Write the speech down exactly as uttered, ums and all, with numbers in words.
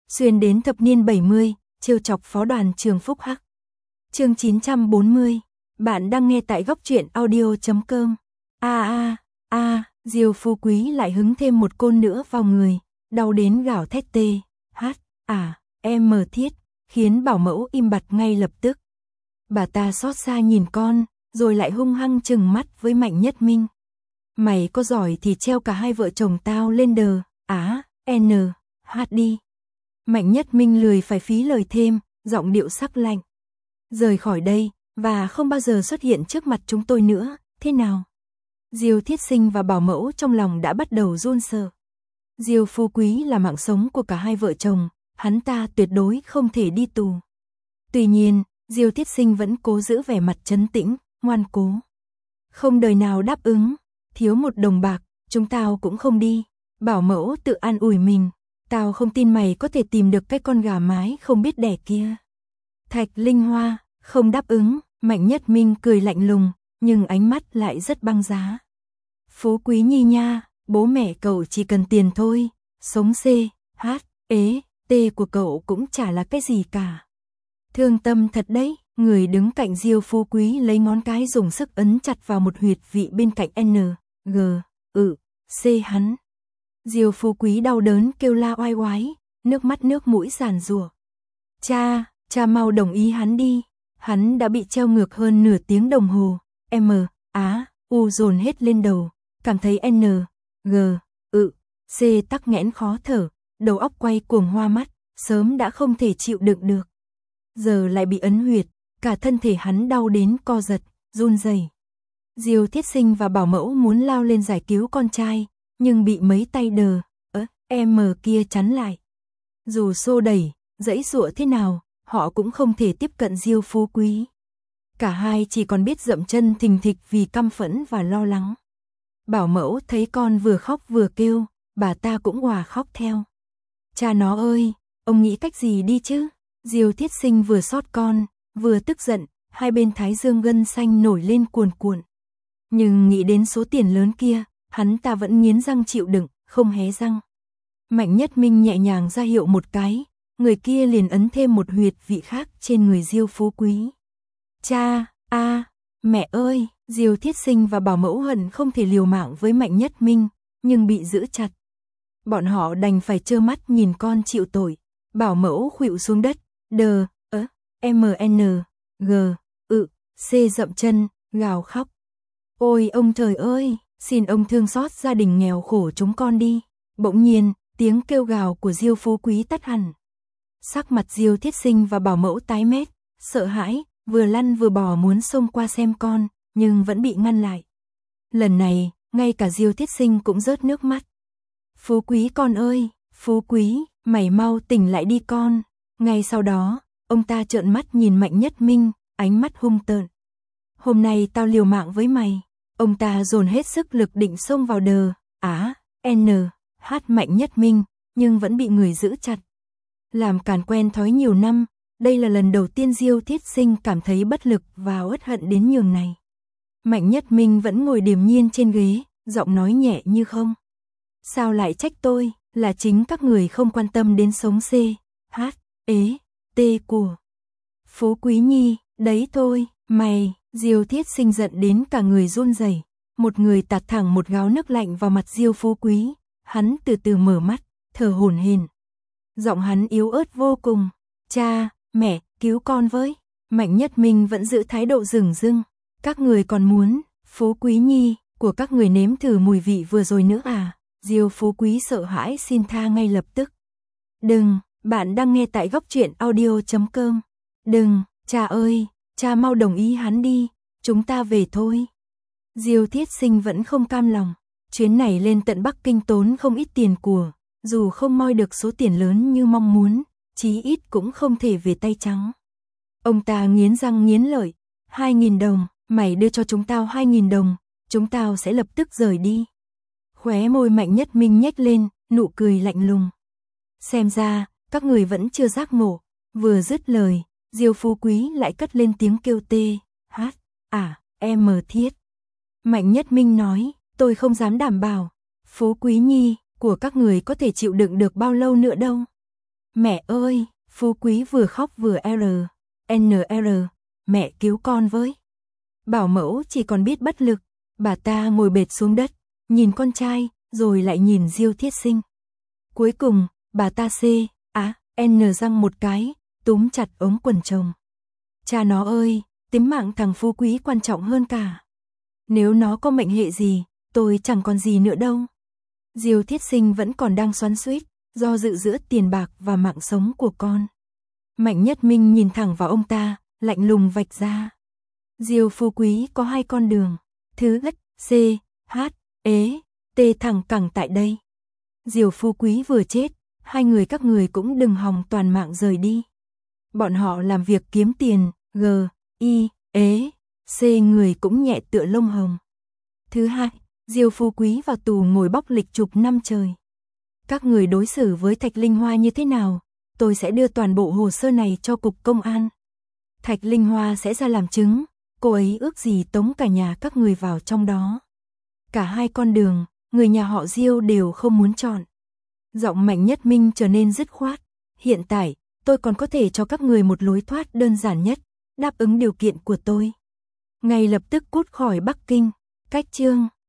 xuyên đến thập niên bảy mươi, trêu chọc phó đoàn trường Phúc Hắc. Chương chín trăm bốn mươi, bạn đang nghe tại góc truyện audio chấm com. A a a, Diêu Phú Quý lại hứng thêm một côn nữa vào người, đau đến gào thét tê, hát, à, em mờ thiết, khiến bảo mẫu im bặt ngay lập tức. Bà ta xót xa nhìn con, rồi lại hung hăng trừng mắt với Mạnh Nhất Minh. Mày có giỏi thì treo cả hai vợ chồng tao lên đờ, á, n, hát đi. Mạnh Nhất Minh lười phải phí lời thêm, giọng điệu sắc lạnh. Rời khỏi đây, và không bao giờ xuất hiện trước mặt chúng tôi nữa, thế nào? Diêu Thiết Sinh và bảo mẫu trong lòng đã bắt đầu run sợ. Diêu Phú Quý là mạng sống của cả hai vợ chồng, hắn ta tuyệt đối không thể đi tù. Tuy nhiên, Diêu Thiết Sinh vẫn cố giữ vẻ mặt trấn tĩnh, ngoan cố. Không đời nào đáp ứng, thiếu một đồng bạc, chúng tao cũng không đi. Bảo mẫu tự an ủi mình, tao không tin mày có thể tìm được cái con gà mái không biết đẻ kia. Thạch Linh Hoa, không đáp ứng, Mạnh Nhất Minh cười lạnh lùng, nhưng ánh mắt lại rất băng giá. Phú Quý Nhi nha, bố mẹ cậu chỉ cần tiền thôi, sống C, H, ế, T của cậu cũng chả là cái gì cả. Thương tâm thật đấy, người đứng cạnh Diêu Phú Quý lấy ngón cái dùng sức ấn chặt vào một huyệt vị bên cạnh N, G, ừ, C hắn. Diêu Phú Quý đau đớn kêu la oai oái, nước mắt nước mũi giàn giụa. Cha, cha mau đồng ý hắn đi, hắn đã bị treo ngược hơn nửa tiếng đồng hồ. M, Á, U dồn hết lên đầu, cảm thấy N, G, ừ, C tắc nghẽn khó thở, đầu óc quay cuồng hoa mắt, sớm đã không thể chịu đựng được. Giờ lại bị ấn huyệt, cả thân thể hắn đau đến co giật, run rẩy. Diêu Thiết Sinh và bảo mẫu muốn lao lên giải cứu con trai, nhưng bị mấy tay đờ, ớ, em kia chắn lại. Dù xô đẩy, giãy giụa thế nào, họ cũng không thể tiếp cận Diêu Phú Quý. Cả hai chỉ còn biết dậm chân thình thịch vì căm phẫn và lo lắng. Bảo mẫu thấy con vừa khóc vừa kêu, bà ta cũng òa khóc theo. Cha nó ơi, ông nghĩ cách gì đi chứ? Diêu Thiết Sinh vừa xót con, vừa tức giận, hai bên thái dương gân xanh nổi lên cuồn cuộn. Nhưng nghĩ đến số tiền lớn kia, hắn ta vẫn nghiến răng chịu đựng, không hé răng. Mạnh Nhất Minh nhẹ nhàng ra hiệu một cái, người kia liền ấn thêm một huyệt vị khác trên người Diêu Phú Quý. Cha, a, mẹ ơi, Diêu Thiết Sinh và bảo mẫu hận không thể liều mạng với Mạnh Nhất Minh, nhưng bị giữ chặt. Bọn họ đành phải trơ mắt nhìn con chịu tội. Bảo mẫu khuỵu xuống đất, đờ, ớ, M N, G, ừ, C dậm chân, gào khóc. Ôi ông trời ơi, xin ông thương xót gia đình nghèo khổ chúng con đi. Bỗng nhiên, tiếng kêu gào của Diêu Phú Quý tắt hẳn. Sắc mặt Diêu Thiết Sinh và bảo mẫu tái mét, sợ hãi, vừa lăn vừa bò muốn xông qua xem con, nhưng vẫn bị ngăn lại. Lần này, ngay cả Diêu Thiết Sinh cũng rớt nước mắt. Phú Quý con ơi, Phú Quý, mày mau tỉnh lại đi con. Ngay sau đó, ông ta trợn mắt nhìn Mạnh Nhất Minh, ánh mắt hung tợn. Hôm nay tao liều mạng với mày. Ông ta dồn hết sức lực định xông vào đờ, á, N, H Mạnh Nhất Minh, nhưng vẫn bị người giữ chặt. Làm càn quen thói nhiều năm, đây là lần đầu tiên Diêu Thiết Sinh cảm thấy bất lực và uất hận đến nhường này. Mạnh Nhất Minh vẫn ngồi điềm nhiên trên ghế, giọng nói nhẹ như không. Sao lại trách tôi, là chính các người không quan tâm đến sống C, H, ế, T của Phú Quý Nhi, đấy thôi, mày. Diêu Thiết Sinh giận đến cả người run rẩy, một người tạt thẳng một gáo nước lạnh vào mặt Diêu Phú Quý, hắn từ từ mở mắt, thở hổn hển. Giọng hắn yếu ớt vô cùng, cha, mẹ, cứu con với. Mạnh Nhất Minh vẫn giữ thái độ dửng dưng, các người còn muốn, Phú Quý Nhi, của các người nếm thử mùi vị vừa rồi nữa à? Diêu Phú Quý sợ hãi xin tha ngay lập tức. Đừng, bạn đang nghe tại góc truyện audio chấm com. Đừng, cha ơi, cha mau đồng ý hắn đi, chúng ta về thôi. Diêu Thiết Sinh vẫn không cam lòng, chuyến này lên tận Bắc Kinh tốn không ít tiền của, dù không moi được số tiền lớn như mong muốn, chí ít cũng không thể về tay trắng. Ông ta nghiến răng nghiến lợi, hai nghìn đồng, mày đưa cho chúng tao hai nghìn đồng, chúng tao sẽ lập tức rời đi. Khóe môi Mạnh Nhất Minh nhếch lên, nụ cười lạnh lùng. Xem ra, các người vẫn chưa giác ngộ. Vừa dứt lời, Diêu Phú Quý lại cất lên tiếng kêu tê, hát, à, em thiết. Mạnh Nhất Minh nói, tôi không dám đảm bảo, Phú Quý Nhi, của các người có thể chịu đựng được bao lâu nữa đâu. Mẹ ơi, Phú Quý vừa khóc vừa R, N R, mẹ cứu con với. Bảo mẫu chỉ còn biết bất lực, bà ta ngồi bệt xuống đất, nhìn con trai, rồi lại nhìn Diêu Thiết Sinh. Cuối cùng, bà ta C, á, N răng một cái, túm chặt ống quần chồng. Cha nó ơi, tính mạng thằng Phú Quý quan trọng hơn cả. Nếu nó có mệnh hệ gì, tôi chẳng còn gì nữa đâu. Diêu Thiết Sinh vẫn còn đang xoắn xuýt, do dự giữa tiền bạc và mạng sống của con. Mạnh Nhất Minh nhìn thẳng vào ông ta, lạnh lùng vạch ra. Diêu Phú Quý có hai con đường. Thứ nhất, C, H, ế, T thẳng cẳng tại đây. Diêu Phú Quý vừa chết, hai người các người cũng đừng hòng toàn mạng rời đi. Bọn họ làm việc kiếm tiền, G, I, ế, C người cũng nhẹ tựa lông hồng. Thứ hai, Diêu Phú Quý vào tù ngồi bóc lịch chục năm trời. Các người đối xử với Thạch Linh Hoa như thế nào? Tôi sẽ đưa toàn bộ hồ sơ này cho cục công an. Thạch Linh Hoa sẽ ra làm chứng, cô ấy ước gì tống cả nhà các người vào trong đó. Cả hai con đường, người nhà họ Diêu đều không muốn chọn. Giọng Mạnh Nhất Minh trở nên dứt khoát. Hiện tại, tôi còn có thể cho các người một lối thoát đơn giản nhất, đáp ứng điều kiện của tôi. Ngay lập tức cút khỏi Bắc Kinh. Cách chương